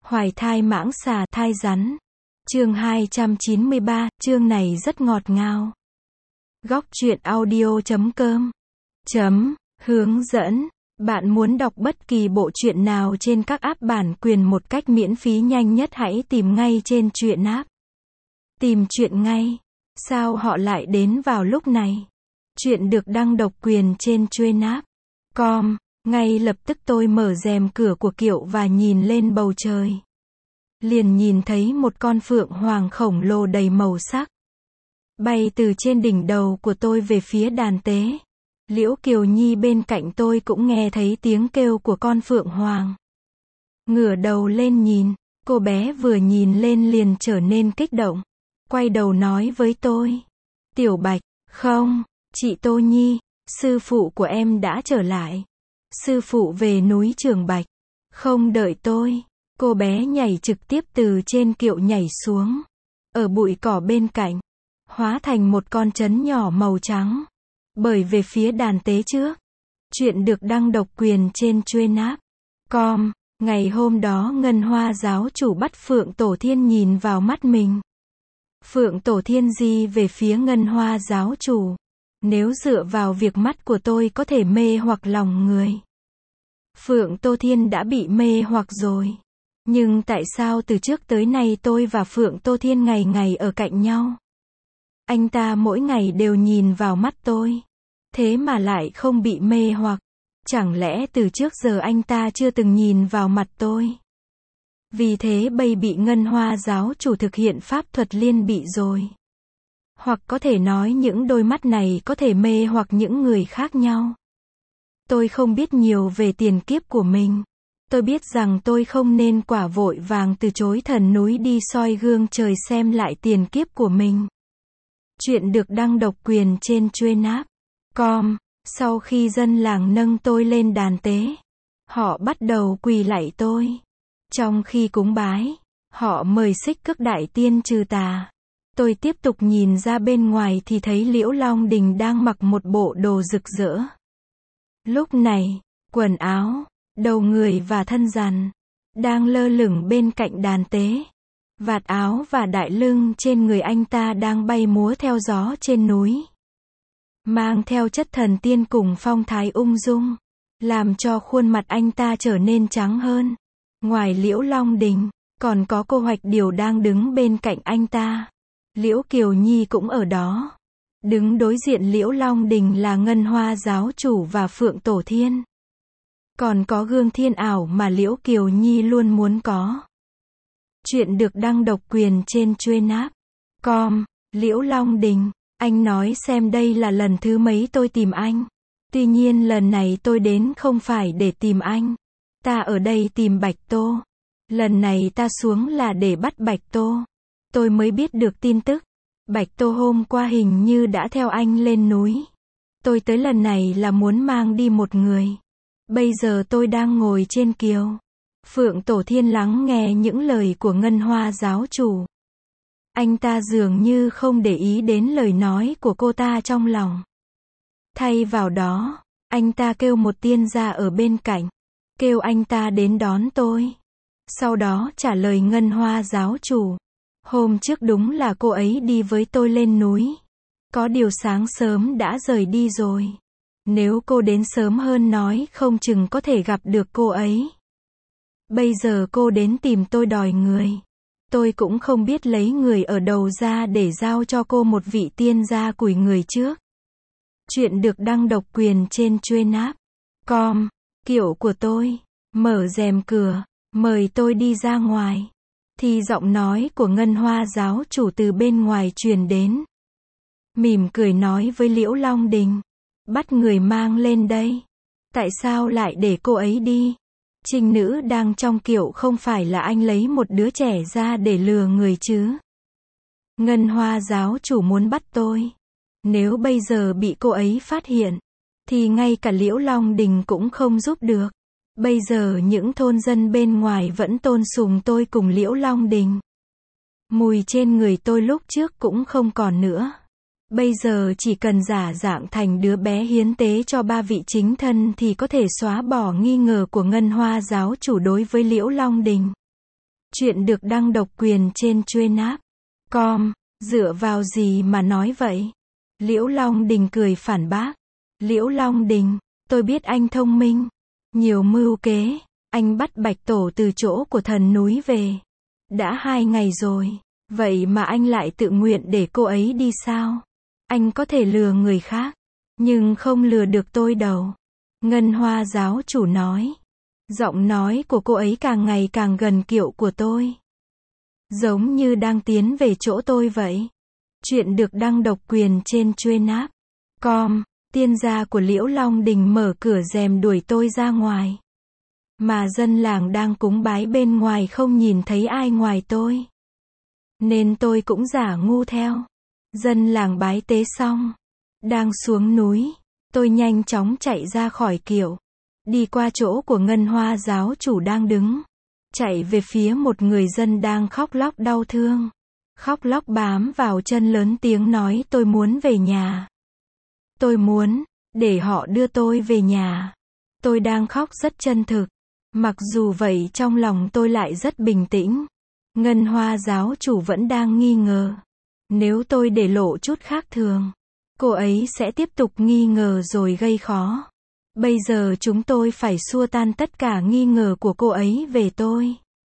Hoài thai mãng xà thai rắn. Chương 293, chương này rất ngọt ngào. Góc truyện audio.com Hướng dẫn. Bạn muốn đọc bất kỳ bộ truyện nào trên các app bản quyền một cách miễn phí nhanh nhất hãy tìm ngay trên truyện app. Tìm truyện ngay. Sao họ lại đến vào lúc này? Truyện được đăng độc quyền trên truyệnap.com. Ngay lập tức tôi mở rèm cửa của kiệu và nhìn lên bầu trời. Liền nhìn thấy một con phượng hoàng khổng lồ đầy màu sắc. Bay từ trên đỉnh đầu của tôi về phía đàn tế. Liễu Kiều Nhi bên cạnh tôi cũng nghe thấy tiếng kêu của con phượng hoàng. Ngửa đầu lên nhìn, cô bé vừa nhìn lên liền trở nên kích động. Quay đầu nói với tôi. Tiểu Bạch, không, chị Tô Nhi, sư phụ của em đã trở lại. Sư phụ về núi Trường Bạch. Không đợi tôi, cô bé nhảy trực tiếp từ trên kiệu nhảy xuống. Ở bụi cỏ bên cạnh, hóa thành một con trấn nhỏ màu trắng. Bởi về phía đàn tế trước. Chuyện được đăng độc quyền trên truyệnap.com. Ngày hôm đó Ngân Hoa giáo chủ bắt Phượng Tổ Thiên nhìn vào mắt mình. Phượng Tổ Thiên di về phía Ngân Hoa giáo chủ. Nếu dựa vào việc mắt của tôi có thể mê hoặc lòng người. Phượng Tổ Thiên đã bị mê hoặc rồi. Nhưng tại sao từ trước tới nay tôi và Phượng Tổ Thiên ngày ngày ở cạnh nhau? Anh ta mỗi ngày đều nhìn vào mắt tôi. Thế mà lại không bị mê hoặc. Chẳng lẽ từ trước giờ anh ta chưa từng nhìn vào mặt tôi? Vì thế bây bị Ngân Hoa giáo chủ thực hiện pháp thuật liên bị rồi. Hoặc có thể nói những đôi mắt này có thể mê hoặc những người khác nhau. Tôi không biết nhiều về tiền kiếp của mình. Tôi biết rằng tôi không nên quả vội vàng từ chối thần núi đi soi gương trời xem lại tiền kiếp của mình. Chuyện được đăng độc quyền trên truyệnap.com. Sau khi dân làng nâng tôi lên đàn tế, họ bắt đầu quỳ lạy tôi. Trong khi cúng bái, họ mời Xích Cước Đại Tiên trừ tà. Tôi tiếp tục nhìn ra bên ngoài thì thấy Liễu Long Đình đang mặc một bộ đồ rực rỡ. Lúc này, quần áo, đầu người và thân rắn đang lơ lửng bên cạnh đàn tế. Vạt áo và đại lưng trên người anh ta đang bay múa theo gió trên núi. Mang theo chất thần tiên cùng phong thái ung dung, làm cho khuôn mặt anh ta trở nên trắng hơn. Ngoài Liễu Long Đình, còn có cô Hoạch Điều đang đứng bên cạnh anh ta. Liễu Kiều Nhi cũng ở đó. Đứng đối diện Liễu Long Đình là Ngân Hoa giáo chủ và Phượng Tổ Thiên. Còn có gương thiên ảo mà Liễu Kiều Nhi luôn muốn có. Chuyện được đăng độc quyền trên truyệnap.com. Liễu Long Đình, anh nói xem đây là lần thứ mấy tôi tìm anh. Tuy nhiên lần này tôi đến không phải để tìm anh. Ta ở đây tìm Bạch Tô. Lần này ta xuống là để bắt Bạch Tô. Tôi mới biết được tin tức. Bạch Tô hôm qua hình như đã theo anh lên núi. Tôi tới lần này là muốn mang đi một người. Bây giờ tôi đang ngồi trên kiệu. Phượng Tổ Thiên lắng nghe những lời của Ngân Hoa giáo chủ. Anh ta dường như không để ý đến lời nói của cô ta trong lòng. Thay vào đó, anh ta kêu một tiên gia ở bên cạnh. Kêu anh ta đến đón tôi. Sau đó trả lời Ngân Hoa giáo chủ. Hôm trước đúng là cô ấy đi với tôi lên núi. Có điều sáng sớm đã rời đi rồi. Nếu cô đến sớm hơn nói không chừng có thể gặp được cô ấy. Bây giờ cô đến tìm tôi đòi người. Tôi cũng không biết lấy người ở đầu ra để giao cho cô một vị tiên gia cùi người trước. Chuyện được đăng độc quyền trên truyệnap.com. Kiệu của tôi, mở rèm cửa, mời tôi đi ra ngoài. Thì giọng nói của Ngân Hoa giáo chủ từ bên ngoài truyền đến. Mỉm cười nói với Liễu Long Đình. Bắt người mang lên đây. Tại sao lại để cô ấy đi? Trinh nữ đang trong kiệu không phải là anh lấy một đứa trẻ ra để lừa người chứ? Ngân Hoa giáo chủ muốn bắt tôi. Nếu bây giờ bị cô ấy phát hiện, thì ngay cả Liễu Long Đình cũng không giúp được. Bây giờ những thôn dân bên ngoài vẫn tôn sùng tôi cùng Liễu Long Đình. Mùi trên người tôi lúc trước cũng không còn nữa. Bây giờ chỉ cần giả dạng thành đứa bé hiến tế cho ba vị chính thân thì có thể xóa bỏ nghi ngờ của Ngân Hoa giáo chủ đối với Liễu Long Đình. Chuyện được đăng độc quyền trên Truyện.com. Dựa vào gì mà nói vậy? Liễu Long Đình cười phản bác. Liễu Long Đình, tôi biết anh thông minh, nhiều mưu kế. Anh bắt Bạch Tổ từ chỗ của thần núi về. Đã 2 ngày rồi. Vậy mà anh lại tự nguyện để cô ấy đi sao? Anh có thể lừa người khác, nhưng không lừa được tôi đâu. Ngân Hoa giáo chủ nói. Giọng nói của cô ấy càng ngày càng gần kiệu của tôi. Giống như đang tiến về chỗ tôi vậy. Chuyện được đăng độc quyền trên Truyện.com. Tiên gia của Liễu Long Đình mở cửa rèm đuổi tôi ra ngoài. Mà dân làng đang cúng bái bên ngoài không nhìn thấy ai ngoài tôi. Nên tôi cũng giả ngu theo. Dân làng bái tế xong, đang xuống núi, tôi nhanh chóng chạy ra khỏi kiệu. Đi qua chỗ của Ngân Hoa giáo chủ đang đứng. Chạy về phía một người dân đang khóc lóc đau thương. Khóc lóc bám vào chân lớn tiếng nói tôi muốn về nhà. Tôi muốn, để họ đưa tôi về nhà. Tôi đang khóc rất chân thực. Mặc dù vậy trong lòng tôi lại rất bình tĩnh. Ngân Hoa giáo chủ vẫn đang nghi ngờ. Nếu tôi để lộ chút khác thường, cô ấy sẽ tiếp tục nghi ngờ rồi gây khó. Bây giờ chúng tôi phải xua tan tất cả nghi ngờ của cô ấy về tôi.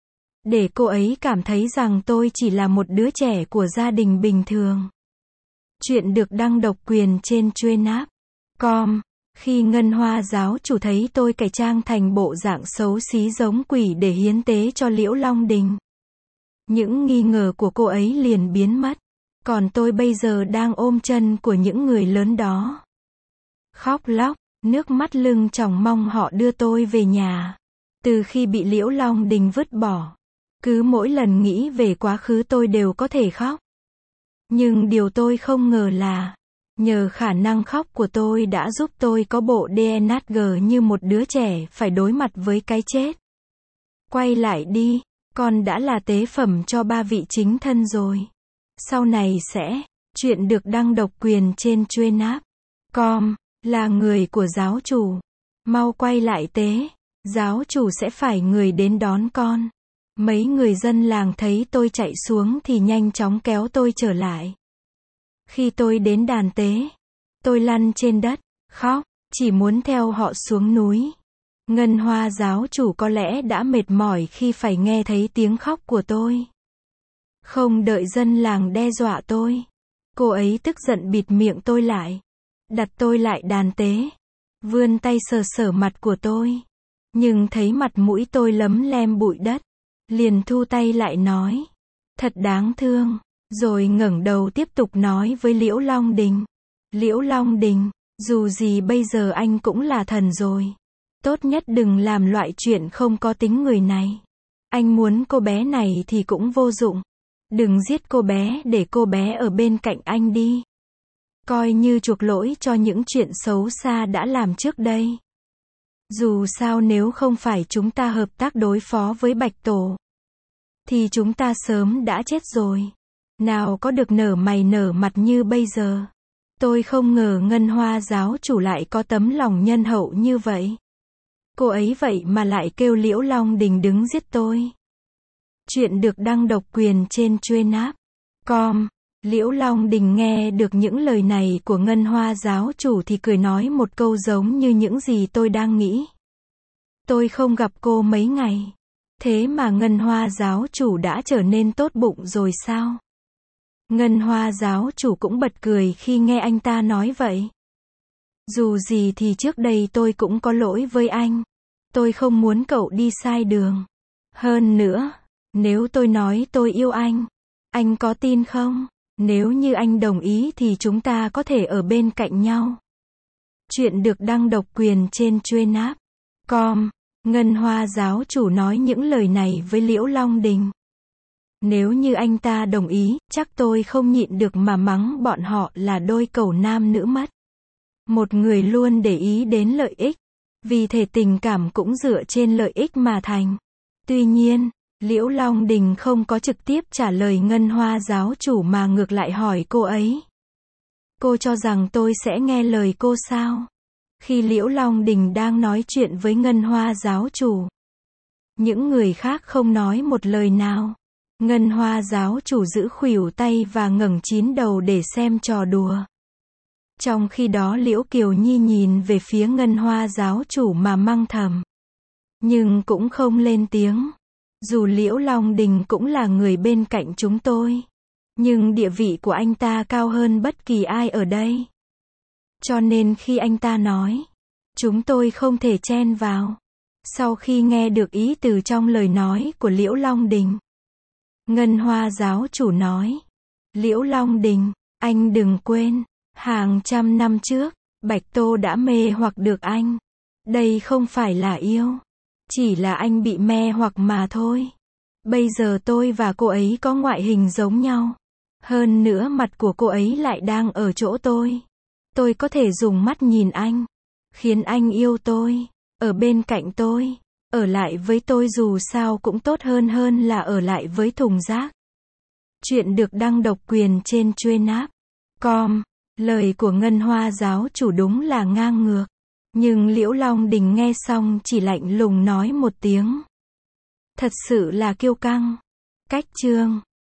Để cô ấy cảm thấy rằng tôi chỉ là một đứa trẻ của gia đình bình thường. Chuyện được đăng độc quyền trên Truyện.com. Khi Ngân Hoa giáo chủ thấy tôi cải trang thành bộ dạng xấu xí giống quỷ để hiến tế cho Liễu Long Đình, những nghi ngờ của cô ấy liền biến mất. Còn tôi bây giờ đang ôm chân của những người lớn đó. Khóc lóc, nước mắt lưng tròng mong họ đưa tôi về nhà. Từ khi bị Liễu Long Đình vứt bỏ, cứ mỗi lần nghĩ về quá khứ tôi đều có thể khóc. Nhưng điều tôi không ngờ là, nhờ khả năng khóc của tôi đã giúp tôi có bộ DNG như một đứa trẻ phải đối mặt với cái chết. Quay lại đi, con đã là tế phẩm cho 3 vị chính thân rồi. Sau này sẽ, chuyện được đăng độc quyền trên Truyện.com, là người của giáo chủ. Mau quay lại tế, giáo chủ sẽ phải người đến đón con. Mấy người dân làng thấy tôi chạy xuống thì nhanh chóng kéo tôi trở lại. Khi tôi đến đàn tế, tôi lăn trên đất, khóc, chỉ muốn theo họ xuống núi. Ngân Hoa giáo chủ có lẽ đã mệt mỏi khi phải nghe thấy tiếng khóc của tôi. Không đợi dân làng đe dọa tôi, cô ấy tức giận bịt miệng tôi lại, đặt tôi lại đàn tế, vươn tay sờ sờ mặt của tôi. Nhưng thấy mặt mũi tôi lấm lem bụi đất, liền thu tay lại nói, thật đáng thương, rồi ngẩng đầu tiếp tục nói với Liễu Long Đình. Liễu Long Đình, dù gì bây giờ anh cũng là thần rồi. Tốt nhất đừng làm loại chuyện không có tính người này. Anh muốn cô bé này thì cũng vô dụng. Đừng giết cô bé để cô bé ở bên cạnh anh đi. Coi như chuộc lỗi cho những chuyện xấu xa đã làm trước đây. Dù sao nếu không phải chúng ta hợp tác đối phó với Bạch Tổ, thì chúng ta sớm đã chết rồi. Nào có được nở mày nở mặt như bây giờ. Tôi không ngờ Ngân Hoa giáo chủ lại có tấm lòng nhân hậu như vậy. Cô ấy vậy mà lại kêu Liễu Long Đình đứng giết tôi. Chuyện được đăng độc quyền trên Truyện.com. Liễu Long Đình nghe được những lời này của Ngân Hoa giáo chủ thì cười nói một câu giống như những gì tôi đang nghĩ. Tôi không gặp cô mấy ngày. Thế mà Ngân Hoa giáo chủ đã trở nên tốt bụng rồi sao? Ngân Hoa giáo chủ cũng bật cười khi nghe anh ta nói vậy. Dù gì thì trước đây tôi cũng có lỗi với anh. Tôi không muốn cậu đi sai đường. Hơn nữa, nếu tôi nói tôi yêu anh có tin không? Nếu như anh đồng ý thì chúng ta có thể ở bên cạnh nhau. Chuyện được đăng độc quyền trên Truyện.com. Ngân Hoa giáo chủ nói những lời này với Liễu Long Đình. Nếu như anh ta đồng ý, chắc tôi không nhịn được mà mắng bọn họ là đôi cẩu nam nữ mất. Một người luôn để ý đến lợi ích, vì thể tình cảm cũng dựa trên lợi ích mà thành. Tuy nhiên, Liễu Long Đình không có trực tiếp trả lời Ngân Hoa giáo chủ mà ngược lại hỏi cô ấy. Cô cho rằng tôi sẽ nghe lời cô sao? Khi Liễu Long Đình đang nói chuyện với Ngân Hoa giáo chủ, Những người khác không nói một lời nào. Ngân Hoa giáo chủ giữ khuỷu tay và ngẩng chín đầu để xem trò đùa. Trong khi đó Liễu Kiều Nhi nhìn về phía Ngân Hoa giáo chủ mà mắng thầm. Nhưng cũng không lên tiếng. Dù Liễu Long Đình cũng là người bên cạnh chúng tôi. Nhưng địa vị của anh ta cao hơn bất kỳ ai ở đây. Cho nên khi anh ta nói, chúng tôi không thể chen vào. Sau khi nghe được ý từ trong lời nói của Liễu Long Đình, Ngân Hoa giáo chủ nói, Liễu Long Đình, anh đừng quên, hàng trăm năm trước, Bạch Tô đã mê hoặc được anh. Đây không phải là yêu, chỉ là anh bị mê hoặc mà thôi. Bây giờ tôi và cô ấy có ngoại hình giống nhau. Hơn nữa mặt của cô ấy lại đang ở chỗ tôi. Tôi có thể dùng mắt nhìn anh, khiến anh yêu tôi, ở bên cạnh tôi, ở lại với tôi dù sao cũng tốt hơn là ở lại với thùng rác. Chuyện được đăng độc quyền trên Truyện.com. Lời của Ngân Hoa giáo chủ đúng là ngang ngược. Nhưng Liễu Long Đình nghe xong chỉ lạnh lùng nói một tiếng. Thật sự là kiêu căng. Cách chương